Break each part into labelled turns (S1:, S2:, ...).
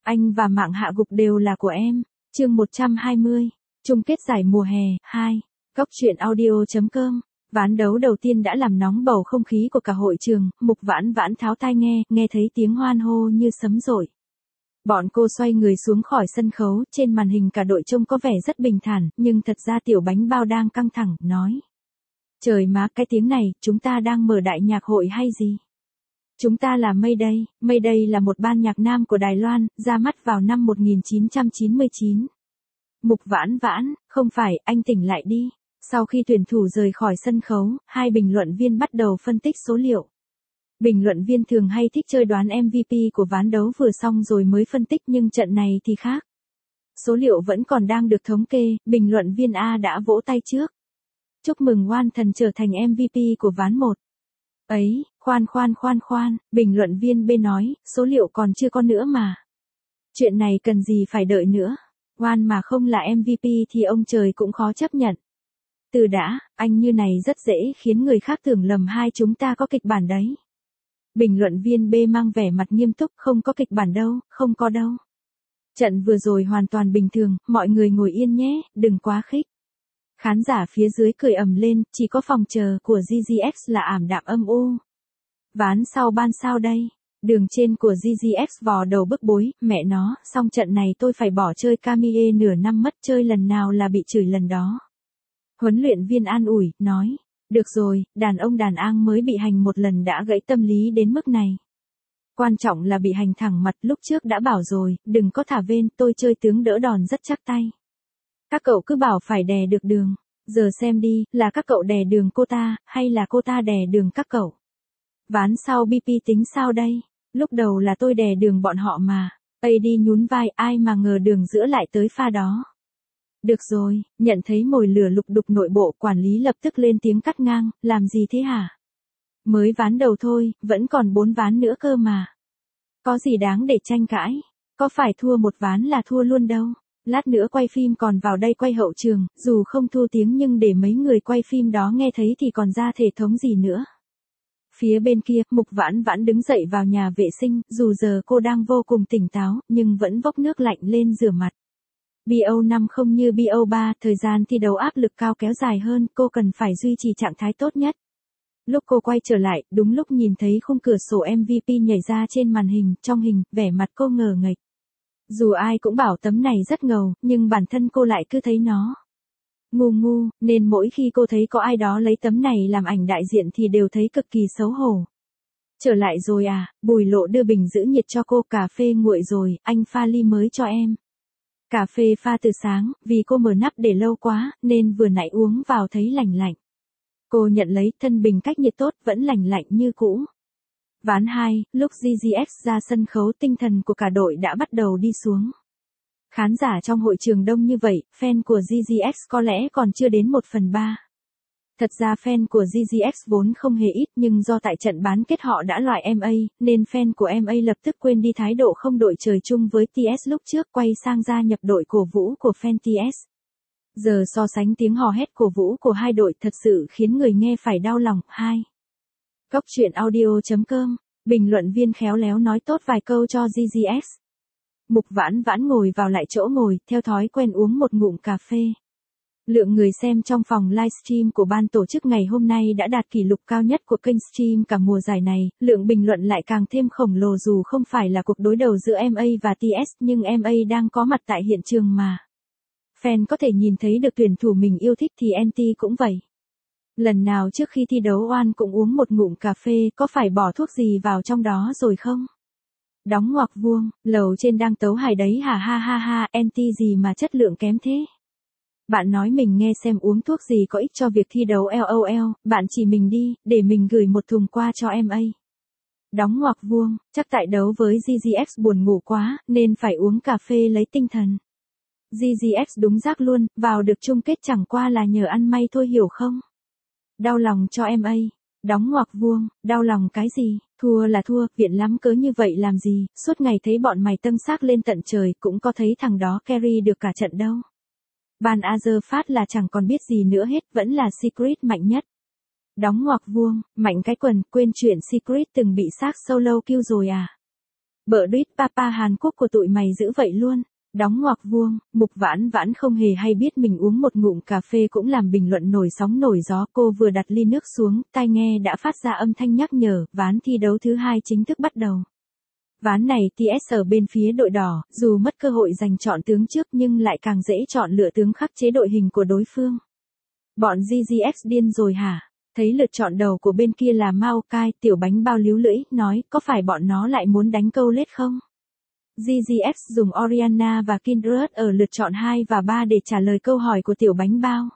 S1: Anh và mạng hạ gục đều là của em. Chương 120. Chung kết giải mùa hè 2. Góc truyện audio.com. Ván đấu đầu tiên đã làm nóng bầu không khí của cả hội trường, Mục Vãn Vãn tháo tai nghe thấy tiếng hoan hô như sấm dội. Bọn cô xoay người xuống khỏi sân khấu, trên màn hình cả đội trông có vẻ rất bình thản, nhưng thật ra Tiểu Bánh Bao đang căng thẳng, nói. Trời má, cái tiếng này, chúng ta đang mở đại nhạc hội hay gì? Chúng ta là Mayday. Mayday là một ban nhạc nam của Đài Loan, ra mắt vào năm 1999. Mục Vãn Vãn, không phải, anh tỉnh lại đi. Sau khi tuyển thủ rời khỏi sân khấu, hai bình luận viên bắt đầu phân tích số liệu. Bình luận viên thường hay thích chơi đoán MVP của ván đấu vừa xong rồi mới phân tích, nhưng trận này thì khác. Số liệu vẫn còn đang được thống kê, bình luận viên A đã vỗ tay trước. Chúc mừng Oan Thần trở thành MVP của ván 1. Ấy, khoan, bình luận viên B nói, số liệu còn chưa có nữa mà. Chuyện này cần gì phải đợi nữa. Oan mà không là MVP thì ông trời cũng khó chấp nhận. Từ đã, anh như này rất dễ khiến người khác tưởng lầm hai chúng ta có kịch bản đấy. Bình luận viên B mang vẻ mặt nghiêm túc, không có kịch bản đâu, không có đâu. Trận vừa rồi hoàn toàn bình thường, mọi người ngồi yên nhé, đừng quá khích. Khán giả phía dưới cười ầm lên, chỉ có phòng chờ của GGX là ảm đạm âm u. Ván sau ban sao đây? Đường trên của GGX vò đầu bức bối, mẹ nó, xong trận này tôi phải bỏ chơi Camille nửa năm mất, chơi lần nào là bị chửi lần đó. Huấn luyện viên an ủi, nói, được rồi, đàn ông đàn an mới bị hành một lần đã gãy tâm lý đến mức này. Quan trọng là bị hành thẳng mặt, lúc trước đã bảo rồi, đừng có thả vên, tôi chơi tướng đỡ đòn rất chắc tay. Các cậu cứ bảo phải đè được đường, giờ xem đi, là các cậu đè đường cô ta, hay là cô ta đè đường các cậu. Ván sau BP tính sao đây? Lúc đầu là tôi đè đường bọn họ mà. AD nhún vai, ai mà ngờ đường giữa lại tới pha đó. Được rồi, nhận thấy mồi lửa lục đục nội bộ, quản lý lập tức lên tiếng cắt ngang, làm gì thế hả? Mới ván đầu thôi, vẫn còn 4 ván nữa cơ mà. Có gì đáng để tranh cãi, có phải thua một ván là thua luôn đâu. Lát nữa quay phim còn vào đây quay hậu trường, dù không thu tiếng nhưng để mấy người quay phim đó nghe thấy thì còn ra thể thống gì nữa. Phía bên kia, Mục Vãn Vãn đứng dậy vào nhà vệ sinh, dù giờ cô đang vô cùng tỉnh táo, nhưng vẫn vốc nước lạnh lên rửa mặt. BO5 không như BO3, thời gian thi đấu áp lực cao kéo dài hơn, cô cần phải duy trì trạng thái tốt nhất. Lúc cô quay trở lại, đúng lúc nhìn thấy khung cửa sổ MVP nhảy ra trên màn hình, trong hình, vẻ mặt cô ngờ nghệch. Dù ai cũng bảo tấm này rất ngầu, nhưng bản thân cô lại cứ thấy nó ngu, nên mỗi khi cô thấy có ai đó lấy tấm này làm ảnh đại diện thì đều thấy cực kỳ xấu hổ. Trở lại rồi à, Bùi Lộ đưa bình giữ nhiệt cho cô, cà phê nguội rồi, anh pha ly mới cho em. Cà phê pha từ sáng, vì cô mở nắp để lâu quá, nên vừa nãy uống vào thấy lạnh lạnh. Cô nhận lấy, thân bình cách nhiệt tốt, vẫn lạnh lạnh như cũ. Ván 2, lúc GGX ra sân khấu, tinh thần của cả đội đã bắt đầu đi xuống. Khán giả trong hội trường đông như vậy, fan của GGX có lẽ còn chưa đến 1/3. Thật ra fan của GGX vốn không hề ít, nhưng do tại trận bán kết họ đã loại MA, nên fan của MA lập tức quên đi thái độ không đội trời chung với TS lúc trước, quay sang gia nhập đội cổ vũ của fan TS. Giờ so sánh tiếng hò hét cổ vũ của hai đội thật sự khiến người nghe phải đau lòng. 2. Góc truyện audio.com. Bình luận viên khéo léo nói tốt vài câu cho GGX. Mục Vãn Vãn ngồi vào lại chỗ ngồi, theo thói quen uống một ngụm cà phê. Lượng người xem trong phòng livestream của ban tổ chức ngày hôm nay đã đạt kỷ lục cao nhất của kênh stream cả mùa giải này, lượng bình luận lại càng thêm khổng lồ dù không phải là cuộc đối đầu giữa MA và TS, nhưng MA đang có mặt tại hiện trường mà. Fan có thể nhìn thấy được tuyển thủ mình yêu thích thì NT cũng vậy. Lần nào trước khi thi đấu Oan cũng uống một ngụm cà phê, có phải bỏ thuốc gì vào trong đó rồi không? Đóng ngoặc vuông, lầu trên đang tấu hài đấy hả, ha, NT gì mà chất lượng kém thế? Bạn nói mình nghe xem uống thuốc gì có ích cho việc thi đấu LOL, bạn chỉ mình đi, để mình gửi một thùng qua cho MA. Đóng ngoặc vuông, chắc tại đấu với GGX buồn ngủ quá, nên phải uống cà phê lấy tinh thần. GGX đúng rác luôn, vào được chung kết chẳng qua là nhờ ăn may thôi hiểu không? Đau lòng cho MA. Đóng ngoặc vuông, đau lòng cái gì, thua là thua, viện lắm cớ như vậy làm gì, suốt ngày thấy bọn mày tâm xác lên tận trời, cũng có thấy thằng đó carry được cả trận đâu. Ban Azer phát là chẳng còn biết gì nữa hết, vẫn là Secret mạnh nhất. Đóng ngoặc vuông, mạnh cái quần, quên chuyện Secret từng bị xác solo kill rồi à. Bợ đít papa Hàn Quốc của tụi mày dữ vậy luôn. Đóng ngoặc vuông, Mục Vãn Vãn không hề hay biết mình uống một ngụm cà phê cũng làm bình luận nổi sóng nổi gió. Cô vừa đặt ly nước xuống, tai nghe đã phát ra âm thanh nhắc nhở, ván thi đấu thứ 2 chính thức bắt đầu. Ván này TS ở bên phía đội đỏ, dù mất cơ hội giành chọn tướng trước nhưng lại càng dễ chọn lựa tướng khắc chế đội hình của đối phương. Bọn GGX điên rồi hả? Thấy lượt chọn đầu của bên kia là Mao Kai, tiểu bánh bao líu lưỡi, nói có phải bọn nó lại muốn đánh câu lết không? GGX dùng Oriana và Kindred ở lượt chọn 2 và 3 để trả lời câu hỏi của tiểu bánh bao.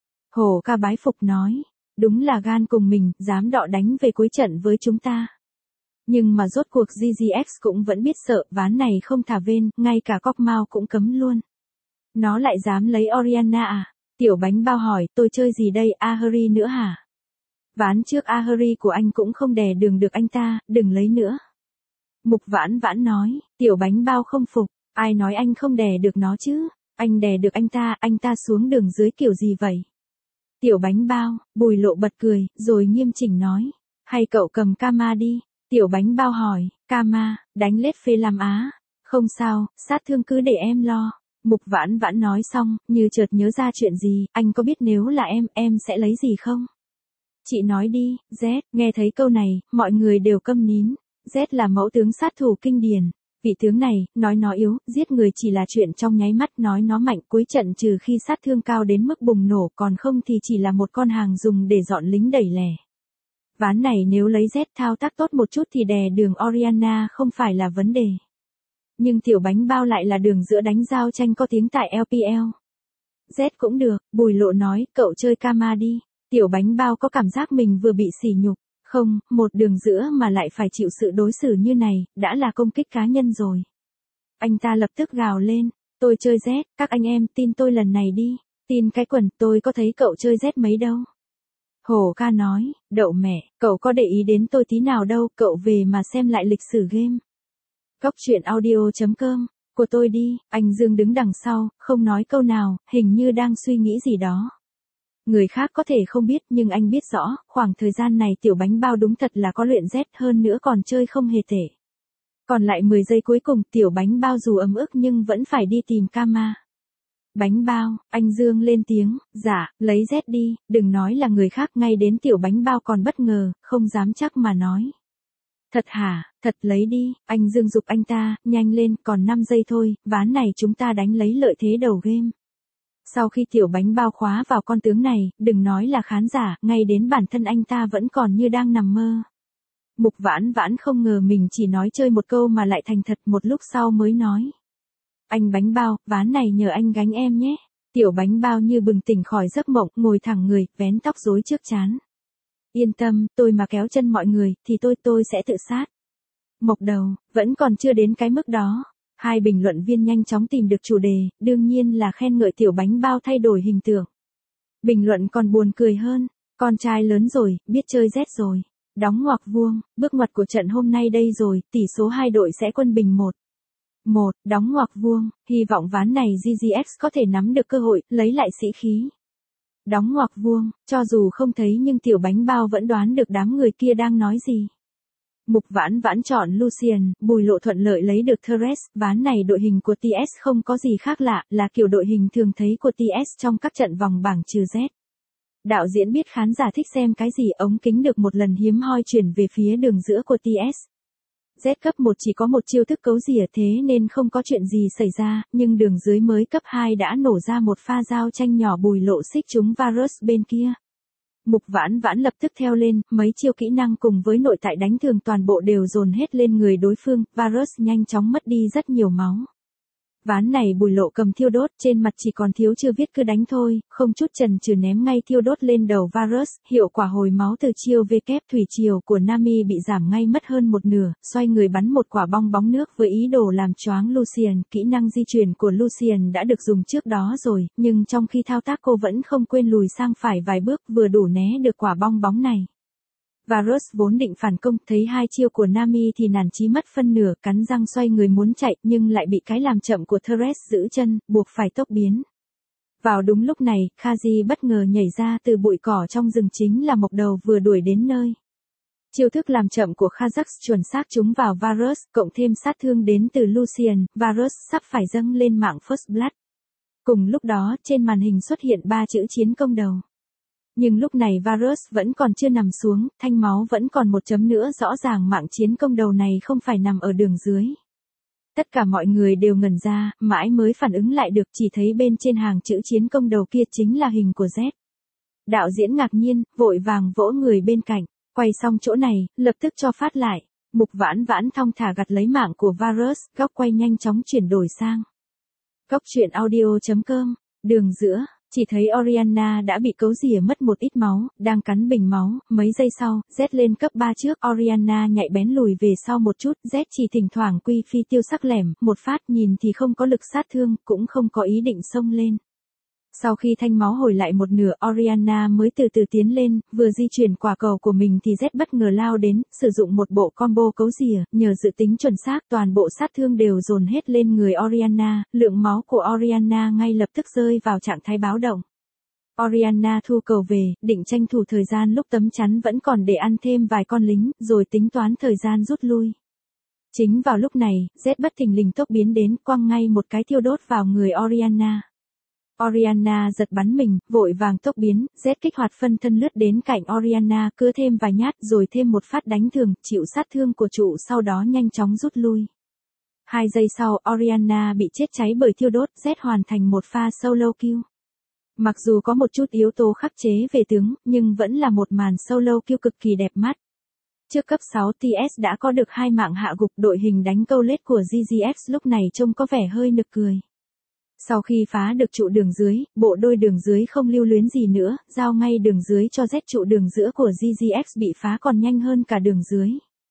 S1: Hồ Ca bái phục nói, đúng là gan cùng mình, dám đọ đánh về cuối trận với chúng ta. Nhưng mà rốt cuộc GGX cũng vẫn biết sợ, ván này không thả vên, ngay cả cóc Mao cũng cấm luôn. Nó lại dám lấy Oriana à? Tiểu bánh bao hỏi, tôi chơi gì đây, Ahri nữa hả? Ván trước Ahri của anh cũng không đè đường được anh ta, đừng lấy nữa. Mục Vãn Vãn nói, tiểu bánh bao không phục, ai nói anh không đè được nó chứ, anh đè được anh ta xuống đường dưới kiểu gì vậy? Tiểu bánh bao, Bùi Lộ bật cười, rồi nghiêm chỉnh nói, hay cậu cầm Kama đi, tiểu bánh bao hỏi, Kama, đánh lết phê làm á, không sao, sát thương cứ để em lo. Mục Vãn Vãn nói xong, như chợt nhớ ra chuyện gì, anh có biết nếu là em sẽ lấy gì không? Chị nói đi, Z, nghe thấy câu này, mọi người đều câm nín. Z là mẫu tướng sát thủ kinh điển. Vị tướng này, nói nó yếu, giết người chỉ là chuyện trong nháy mắt, nói nó mạnh cuối trận trừ khi sát thương cao đến mức bùng nổ, còn không thì chỉ là một con hàng dùng để dọn lính đẩy lẻ. Ván này nếu lấy Z thao tác tốt một chút thì đè đường Oriana không phải là vấn đề. Nhưng tiểu bánh bao lại là đường giữa đánh giao tranh có tiếng tại LPL. Z cũng được, Bùi Lộ nói, cậu chơi Kama đi. Tiểu bánh bao có cảm giác mình vừa bị sỉ nhục. Không, một đường giữa mà lại phải chịu sự đối xử như này, đã là công kích cá nhân rồi. Anh ta lập tức gào lên, tôi chơi Z, các anh em tin tôi lần này đi, tin cái quần, tôi có thấy cậu chơi Z mấy đâu. Hồ Ca nói, đậu mẹ, cậu có để ý đến tôi tí nào đâu, cậu về mà xem lại lịch sử game. Góc truyện audio.com, của tôi đi, anh Dương đứng đằng sau, không nói câu nào, hình như đang suy nghĩ gì đó. Người khác có thể không biết nhưng anh biết rõ, khoảng thời gian này tiểu bánh bao đúng thật là có luyện Z hơn nữa còn chơi không hề tệ. Còn lại 10 giây cuối cùng, tiểu bánh bao dù ấm ức nhưng vẫn phải đi tìm Kama. Bánh bao, anh Dương lên tiếng, dạ, lấy Z đi, đừng nói là người khác, ngay đến tiểu bánh bao còn bất ngờ, không dám chắc mà nói. Thật hả, thật lấy đi, anh Dương giục anh ta, nhanh lên, còn 5 giây thôi, ván này chúng ta đánh lấy lợi thế đầu game. Sau khi tiểu bánh bao khóa vào con tướng này, đừng nói là khán giả, ngay đến bản thân anh ta vẫn còn như đang nằm mơ. Mục Vãn Vãn không ngờ mình chỉ nói chơi một câu mà lại thành thật, một lúc sau mới nói. Anh bánh bao, ván này nhờ anh gánh em nhé. Tiểu bánh bao như bừng tỉnh khỏi giấc mộng, ngồi thẳng người, vén tóc rối trước trán. Yên tâm, tôi mà kéo chân mọi người, thì tôi sẽ tự sát. Mộc đầu, vẫn còn chưa đến cái mức đó. Hai bình luận viên nhanh chóng tìm được chủ đề, đương nhiên là khen ngợi tiểu bánh bao thay đổi hình tượng. Bình luận còn buồn cười hơn, con trai lớn rồi, biết chơi Z rồi. Đóng ngoặc vuông, bước ngoặt của trận hôm nay đây rồi, tỷ số hai đội sẽ quân bình 1-1, đóng ngoặc vuông, hy vọng ván này GGX có thể nắm được cơ hội, lấy lại sĩ khí. Đóng ngoặc vuông, cho dù không thấy nhưng tiểu bánh bao vẫn đoán được đám người kia đang nói gì. Mục Vãn Vãn chọn Lucian, Bùi Lộ thuận lợi lấy được Thresh, ván này đội hình của TS không có gì khác lạ, là kiểu đội hình thường thấy của TS trong các trận vòng bảng trừ Z. Đạo diễn biết khán giả thích xem cái gì, ống kính được một lần hiếm hoi chuyển về phía đường giữa của TS. Z cấp 1 chỉ có một chiêu thức cấu rỉa thế nên không có chuyện gì xảy ra, nhưng đường dưới mới cấp 2 đã nổ ra một pha giao tranh nhỏ, Bùi Lộ xích trúng Varus bên kia. Mục Vãn Vãn lập tức theo lên, mấy chiêu kỹ năng cùng với nội tại đánh thường toàn bộ đều dồn hết lên người đối phương, Varus nhanh chóng mất đi rất nhiều máu. Ván này Bùi Lộ cầm thiêu đốt, trên mặt chỉ còn thiếu chưa viết cứ đánh thôi, không chút chần chừ ném ngay thiêu đốt lên đầu Varus, hiệu quả hồi máu từ chiêu kép thủy triều của Nami bị giảm ngay mất hơn một nửa, xoay người bắn một quả bong bóng nước với ý đồ làm choáng Lucian, kỹ năng di chuyển của Lucian đã được dùng trước đó rồi, nhưng trong khi thao tác cô vẫn không quên lùi sang phải vài bước, vừa đủ né được quả bong bóng này. Varus vốn định phản công, thấy hai chiêu của Nami thì nản chí mất phân nửa, cắn răng xoay người muốn chạy, nhưng lại bị cái làm chậm của Thresh giữ chân, buộc phải tốc biến. Vào đúng lúc này, Khazi bất ngờ nhảy ra từ bụi cỏ trong rừng, chính là Mộc Đầu vừa đuổi đến nơi. Chiêu thức làm chậm của Khazax chuẩn xác trúng vào Varus, cộng thêm sát thương đến từ Lucian, Varus sắp phải dâng lên mạng First Blood. Cùng lúc đó, trên màn hình xuất hiện 3 chữ chiến công đầu. Nhưng lúc này Varus vẫn còn chưa nằm xuống, thanh máu vẫn còn một chấm nữa, rõ ràng mạng chiến công đầu này không phải nằm ở đường dưới. Tất cả mọi người đều ngẩn ra, mãi mới phản ứng lại được, chỉ thấy bên trên hàng chữ chiến công đầu kia chính là hình của Z. Đạo diễn ngạc nhiên, vội vàng vỗ người bên cạnh, quay xong chỗ này, lập tức cho phát lại. Mục Vãn Vãn thong thả gặt lấy mạng của Varus, góc quay nhanh chóng chuyển đổi sang. Góc truyện audio.com, đường giữa, chỉ thấy Orianna đã bị cấu rỉa mất một ít máu, đang cắn bình máu, mấy giây sau, Z lên cấp 3 trước, Orianna nhạy bén lùi về sau một chút, Z chỉ thỉnh thoảng quy phi tiêu sắc lẻm, một phát nhìn thì không có lực sát thương, cũng không có ý định xông lên. Sau khi thanh máu hồi lại một nửa, Orianna mới từ từ tiến lên, vừa di chuyển quả cầu của mình thì Z bất ngờ lao đến, sử dụng một bộ combo cấu rỉa, nhờ dự tính chuẩn xác toàn bộ sát thương đều dồn hết lên người Orianna, lượng máu của Orianna ngay lập tức rơi vào trạng thái báo động. Orianna thu cầu về, định tranh thủ thời gian lúc tấm chắn vẫn còn để ăn thêm vài con lính, rồi tính toán thời gian rút lui. Chính vào lúc này, Z bất thình lình tốc biến đến, quăng ngay một cái thiêu đốt vào người Orianna. Orianna giật bắn mình, vội vàng tốc biến, Z kích hoạt phân thân lướt đến cạnh Orianna, cưa thêm vài nhát rồi thêm một phát đánh thường, chịu sát thương của trụ, sau đó nhanh chóng rút lui. 2 giây sau, Orianna bị chết cháy bởi thiêu đốt, Z hoàn thành một pha solo kill. Mặc dù có một chút yếu tố khắc chế về tướng, nhưng vẫn là một màn solo kill cực kỳ đẹp mắt. Trước cấp 6 TS đã có được 2 mạng hạ gục, đội hình đánh câu lết của GGX lúc này trông có vẻ hơi nực cười. Sau khi phá được trụ đường dưới, bộ đôi đường dưới không lưu luyến gì nữa, giao ngay đường dưới cho Z, trụ đường giữa của GGX bị phá còn nhanh hơn cả đường dưới.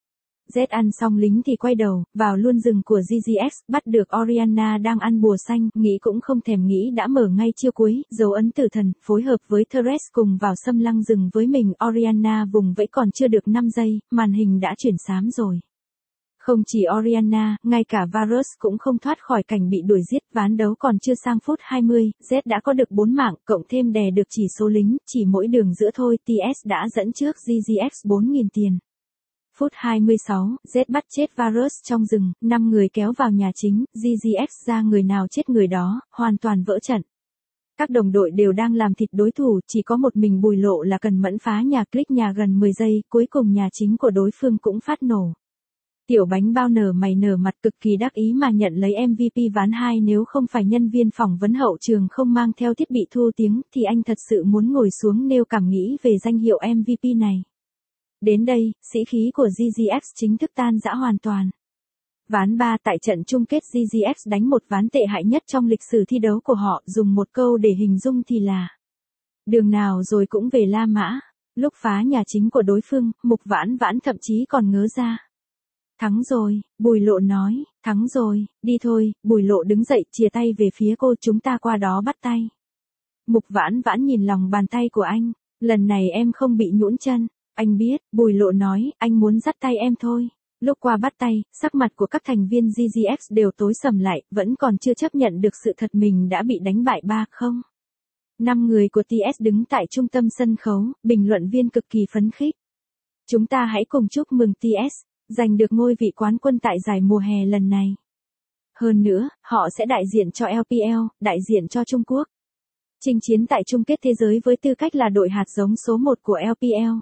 S1: Z ăn xong lính thì quay đầu, vào luôn rừng của GGX, bắt được Orianna đang ăn bùa xanh, nghĩ cũng không thèm nghĩ đã mở ngay chiêu cuối, dấu ấn tử thần, phối hợp với Thresh cùng vào xâm lăng rừng với mình. Orianna vùng vẫy còn chưa được 5 giây, màn hình đã chuyển xám rồi. Không chỉ Orianna, ngay cả Varus cũng không thoát khỏi cảnh bị đuổi giết, ván đấu còn chưa sang phút 20, Z đã có được 4 mạng, cộng thêm đè được chỉ số lính, chỉ mỗi đường giữa thôi, TS đã dẫn trước GGX 4.000 tiền. Phút 26, Z bắt chết Varus trong rừng, 5 người kéo vào nhà chính, GGX ra người nào chết người đó, hoàn toàn vỡ trận. Các đồng đội đều đang làm thịt đối thủ, chỉ có một mình Bùi Lộ là cần mẫn phá nhà, click nhà gần 10 giây, cuối cùng nhà chính của đối phương cũng phát nổ. Tiểu bánh bao nở mày nở mặt cực kỳ đắc ý mà nhận lấy MVP ván 2, nếu không phải nhân viên phỏng vấn hậu trường không mang theo thiết bị thu tiếng thì anh thật sự muốn ngồi xuống nêu cảm nghĩ về danh hiệu MVP này. Đến đây, sĩ khí của GGX chính thức tan rã hoàn toàn. Ván 3 tại trận chung kết, GGX đánh một ván tệ hại nhất trong lịch sử thi đấu của họ, dùng một câu để hình dung thì là đường nào rồi cũng về La Mã. Lúc phá nhà chính của đối phương, Mục Vãn Vãn thậm chí còn ngớ ra. Thắng rồi, Bùi Lộ nói, thắng rồi, đi thôi. Bùi Lộ đứng dậy, chìa tay về phía cô, chúng ta qua đó bắt tay. Mục Vãn Vãn nhìn lòng bàn tay của anh, lần này em không bị nhũn chân, anh biết. Bùi Lộ nói, anh muốn dắt tay em thôi. Lúc qua bắt tay, sắc mặt của các thành viên GGX đều tối sầm lại, vẫn còn chưa chấp nhận được sự thật mình đã bị đánh bại 3-0. 5 người của TS đứng tại trung tâm sân khấu, bình luận viên cực kỳ phấn khích. Chúng ta hãy cùng chúc mừng TS giành được ngôi vị quán quân tại giải mùa hè lần này. Hơn nữa, họ sẽ đại diện cho LPL, đại diện cho Trung Quốc. Chinh chiến tại chung kết thế giới với tư cách là đội hạt giống số 1 của LPL.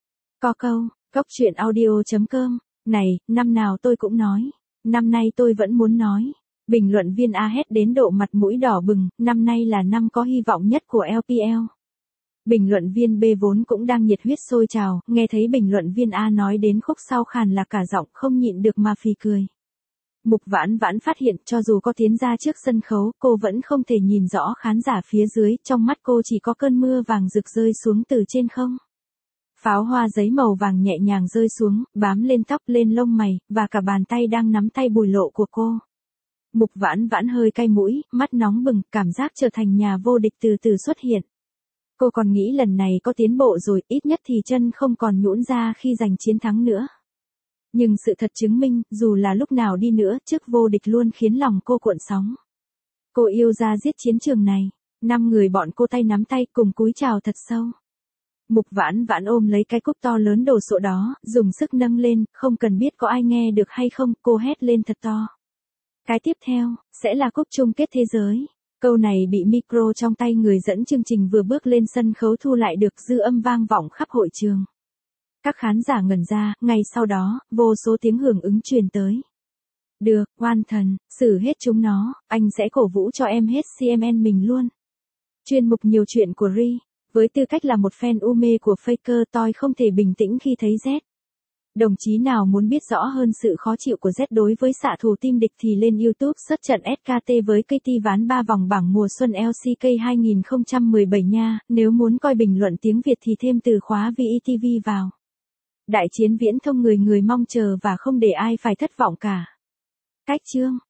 S1: Có câu, góc truyện audio.com, này, năm nào tôi cũng nói. Năm nay tôi vẫn muốn nói. Bình luận viên A hét đến độ mặt mũi đỏ bừng, năm nay là năm có hy vọng nhất của LPL. Bình luận viên B vốn cũng đang nhiệt huyết sôi trào, nghe thấy bình luận viên A nói đến khúc sau khàn là cả giọng, không nhịn được mà phì cười. Mục Vãn Vãn phát hiện, cho dù có tiến ra trước sân khấu, cô vẫn không thể nhìn rõ khán giả phía dưới, trong mắt cô chỉ có cơn mưa vàng rực rơi xuống từ trên không. Pháo hoa giấy màu vàng nhẹ nhàng rơi xuống, bám lên tóc, lên lông mày, và cả bàn tay đang nắm tay Bùi Lộ của cô. Mục Vãn Vãn hơi cay mũi, mắt nóng bừng, cảm giác trở thành nhà vô địch từ từ xuất hiện. Cô còn nghĩ lần này có tiến bộ rồi, ít nhất thì chân không còn nhũn ra khi giành chiến thắng nữa. Nhưng sự thật chứng minh, dù là lúc nào đi nữa, chức vô địch luôn khiến lòng cô cuộn sóng. Cô yêu ra giết chiến trường này. 5 người bọn cô tay nắm tay cùng cúi chào thật sâu. Mục Vãn Vãn ôm lấy cái cúp to lớn đồ sộ đó, dùng sức nâng lên, không cần biết có ai nghe được hay không, cô hét lên thật to. Cái tiếp theo, sẽ là cúp chung kết thế giới. Câu này bị micro trong tay người dẫn chương trình vừa bước lên sân khấu thu lại được, dư âm vang vọng khắp hội trường. Các khán giả ngẩn ra, ngay sau đó, vô số tiếng hưởng ứng truyền tới. Được, oan thần, xử hết chúng nó, anh sẽ cổ vũ cho em hết CMN mình luôn. Chuyên mục nhiều chuyện của Ri. Với tư cách là một fan u mê của Faker, tôi không thể bình tĩnh khi thấy Z. Đồng chí nào muốn biết rõ hơn sự khó chịu của Z đối với xạ thủ team địch thì lên YouTube search trận SKT với KT ván 3 vòng bảng mùa xuân LCK 2017 nha, nếu muốn coi bình luận tiếng Việt thì thêm từ khóa VETV vào. Đại chiến viễn thông người người mong chờ và không để ai phải thất vọng cả. Cách chương